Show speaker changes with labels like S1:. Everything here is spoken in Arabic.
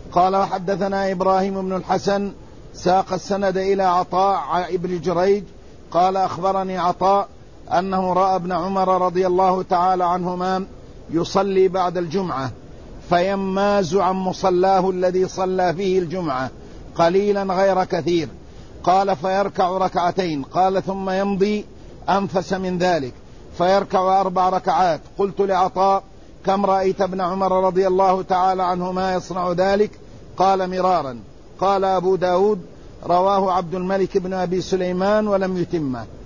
S1: قال وحدثنا إبراهيم بن الحسن ساق السند إلى عطاء ابن جريج قال أخبرني عطاء أنه رأى ابن عمر رضي الله تعالى عنهما يصلي بعد الجمعة فيماز عن مصلاه الذي صلى فيه الجمعة قليلا غير كثير. قال فيركع ركعتين. قال ثم يمضي أنفس من ذلك فيركع 4 ركعات. قلت لعطاء كم رأيت ابن عمر رضي الله تعالى عنهما يصنع ذلك؟ قال مرارا. قال أبو داود رواه عبد الملك بن أبي سليمان ولم يتمه.